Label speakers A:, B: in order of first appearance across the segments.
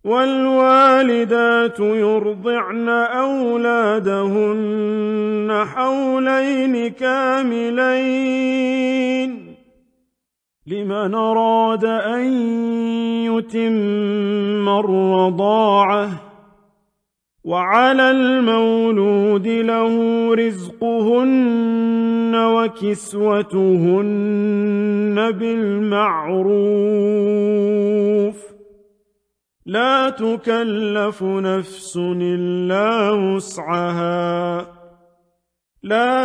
A: والوالدات يرضعن أولادهن حولين كاملين لمن أراد أن يتم الرضاعة وعلى المولود له رزقهن وكسوتهن بالمعروف لا تكلف نفس إلا وسعها لا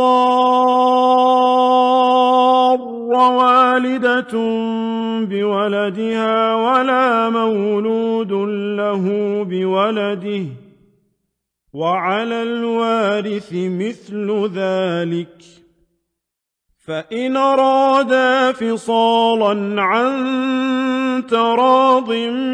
A: تضار والدة بولدها ولا مولود له بولده وعلى الوارث مثل ذلك فإن أرادا فصالا عن تراض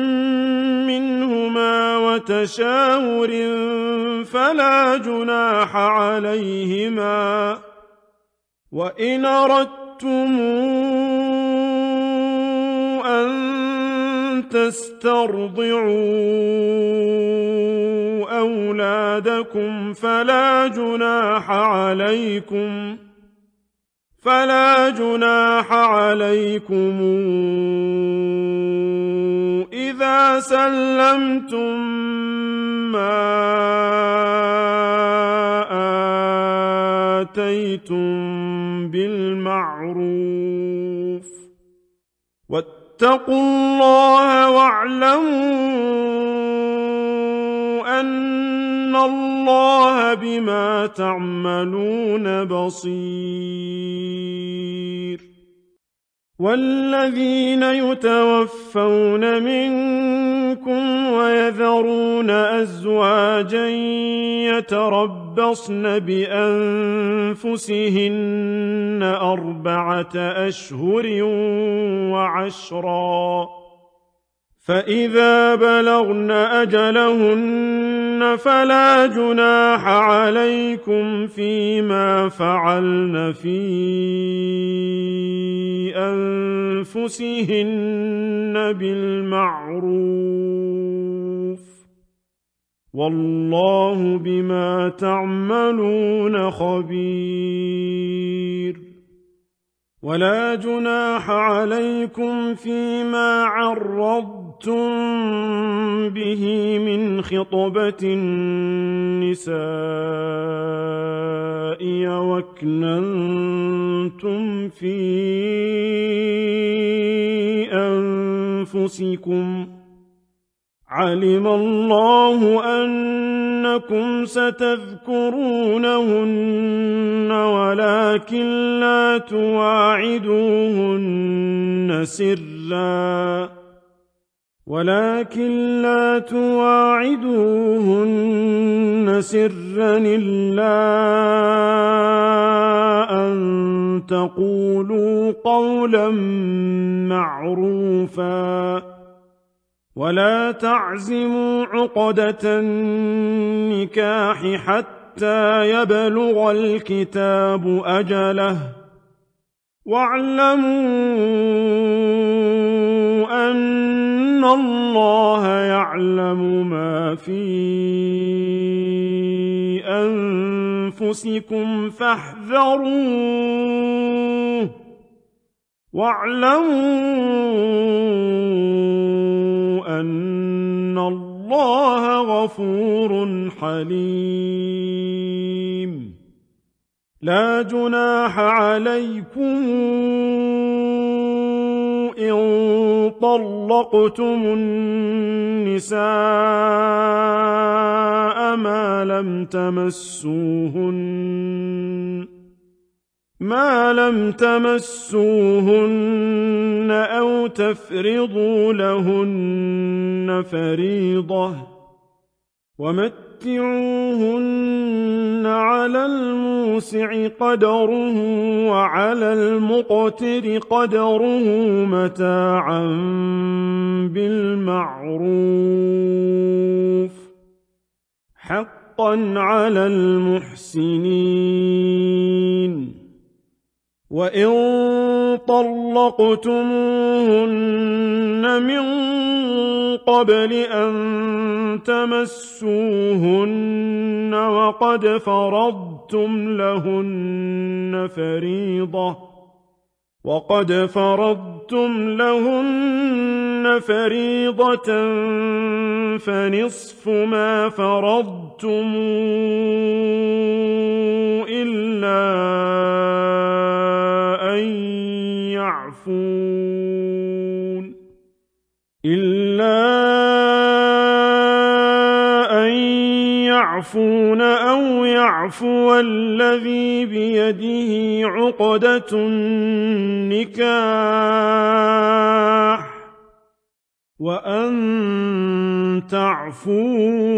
A: منهما وتشاور فلا جناح عليهما وإن أردتم أن تسترضعوا أولادكم فلا جناح عليكم إذا سلمتم ما آتيتم بالمعروف واتقوا الله واعلموا أن الله بما تعملون بصير والذين يتوفون منكم ويذرون أزواجا يتربصن بأنفسهن 4 أشهر وعشرا فإذا بلغن أجلهن فلا جناح عليكم فيما فعلن في أنفسهن بالمعروف والله بما تعملون خبير ولا جناح عليكم فيما عرضتم به من خطبة النساء أو أكننتم في أنفسكم علم الله أنكم ستذكرونهن ولكن لا تواعدوهن سرا إلا أن تقولوا قولا معروفا ولا تعزموا عقدة النكاح حتى يبلغ الكتاب أجله واعلموا أن الله يعلم ما في أنفسكم فاحذروه واعلموا أن الله غفور حليم لا جناح عليكم إن طلقتم النساء ما لم تمسوهن أو تفرضوا لهن فريضة ومتعوهن على الموسع قدره وعلى المقتر قدره متاعا بالمعروف حقا على المحسنين وإن طلقتموهن من قبل أن تمسوهن وقد فرضتم لهن فريضة فنصف ما فرضتم إلا أن يعفون أو يعفو الذي بيده عقدة النكاح وأن تعفوا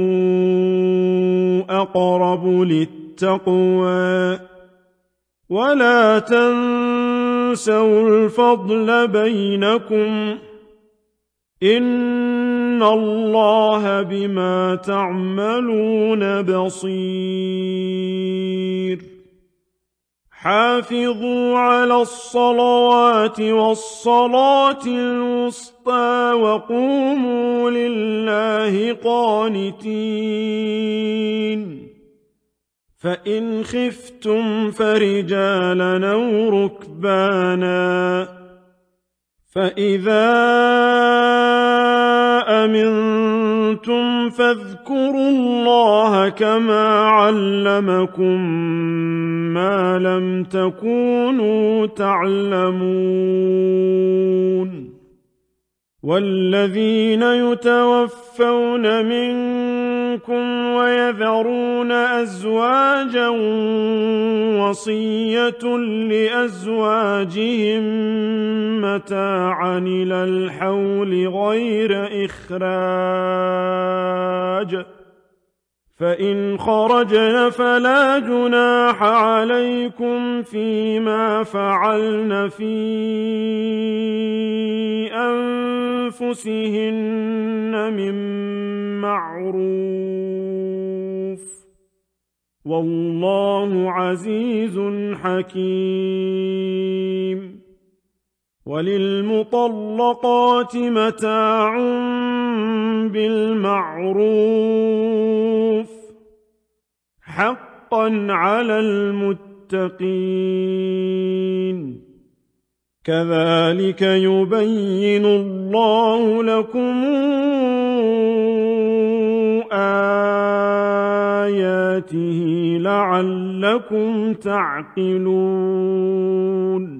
A: أقرب للتقوى ولا تنسوا الفضل بينكم إن الله بما تعملون بصير حافظوا على الصلوات والصلاة الوسطى وقوموا لله قانتين فإن خفتم فرجالا أو ركبانا فإذا أمنتم فاذكروا الله كما علمكم ما لم تكونوا تعلمون والذين يتوفون منكم ويذرون أزواجا وصية لأزواجهم متاعا إلى الحول غير إخراج فإن خرجن فلا جناح عليكم فيما فعلن في أنفسهن من معروف والله عزيز حكيم وللمطلقات متاع بالمعروف حقا على المتقين كذلك يبين الله لكم آياته لعلكم تعقلون